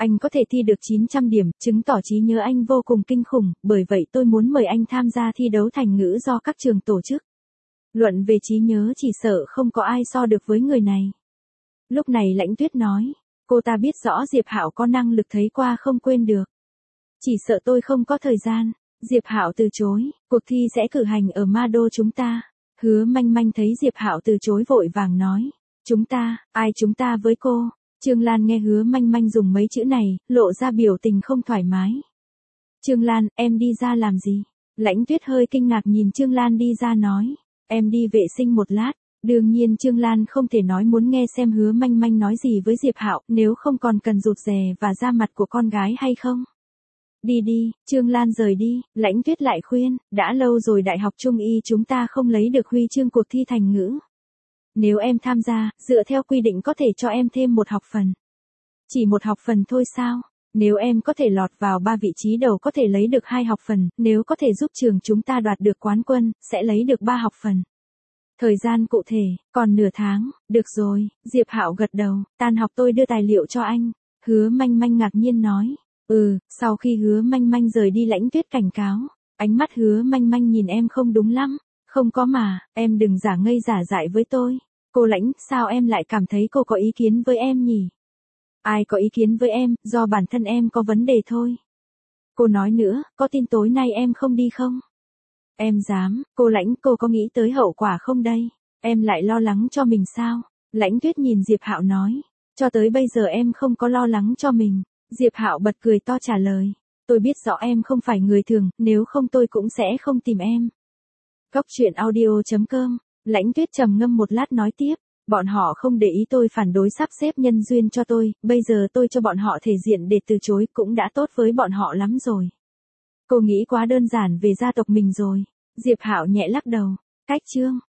Anh có thể thi được 900 điểm, chứng tỏ trí nhớ anh vô cùng kinh khủng, bởi vậy tôi muốn mời anh tham gia thi đấu thành ngữ do các trường tổ chức. Luận về trí nhớ chỉ sợ không có ai so được với người này. Lúc này Lãnh Tuyết nói, cô ta biết rõ Diệp Hạo có năng lực thấy qua không quên được. Chỉ sợ tôi không có thời gian. Diệp Hạo từ chối, cuộc thi sẽ cử hành ở Ma Đô chúng ta. Hứa Manh Manh thấy Diệp Hạo từ chối vội vàng nói, chúng ta, ai chúng ta với cô? Trương Lan nghe Hứa Manh Manh dùng mấy chữ này, lộ ra biểu tình không thoải mái. Trương Lan, em đi ra làm gì? Lãnh Tuyết hơi kinh ngạc nhìn Trương Lan đi ra nói, em đi vệ sinh một lát. Đương nhiên Trương Lan không thể nói muốn nghe xem Hứa Manh Manh nói gì với Diệp Hạo, nếu không còn cần rụt rè và ra mặt của con gái hay không. Đi đi, Trương Lan rời đi, Lãnh Tuyết lại khuyên, đã lâu rồi Đại học Trung y chúng ta không lấy được huy chương cuộc thi thành ngữ. Nếu em tham gia, dựa theo quy định có thể cho em thêm một học phần. Chỉ một học phần thôi sao? Nếu em có thể lọt vào 3 vị trí đầu có thể lấy được 2 học phần, nếu có thể giúp trường chúng ta đoạt được quán quân, sẽ lấy được 3 học phần. Thời gian cụ thể, còn nửa tháng, được rồi, Diệp Hạo gật đầu, tan học tôi đưa tài liệu cho anh. Hứa Manh Manh ngạc nhiên nói. Sau khi Hứa Manh Manh rời đi Lãnh Tuyết cảnh cáo, ánh mắt Hứa Manh Manh nhìn em không đúng lắm, không có mà, em đừng giả ngây giả dại với tôi. Cô Lãnh, sao em lại cảm thấy cô có ý kiến với em nhỉ? Ai có ý kiến với em, do bản thân em có vấn đề thôi. Cô nói nữa, có tin tối nay em không đi không? Em dám, cô Lãnh, cô có nghĩ tới hậu quả không đây? Em lại lo lắng cho mình sao? Lãnh Tuyết nhìn Diệp Hạo nói, cho tới bây giờ em không có lo lắng cho mình. Diệp Hạo bật cười to trả lời, tôi biết rõ em không phải người thường, nếu không tôi cũng sẽ không tìm em. Góc truyện audio.com, Lãnh Tuyết trầm ngâm một lát nói tiếp, bọn họ không để ý tôi phản đối sắp xếp nhân duyên cho tôi, bây giờ tôi cho bọn họ thể diện để từ chối cũng đã tốt với bọn họ lắm rồi. Cô nghĩ quá đơn giản về gia tộc mình rồi. Diệp Hạo nhẹ lắc đầu, cách chương.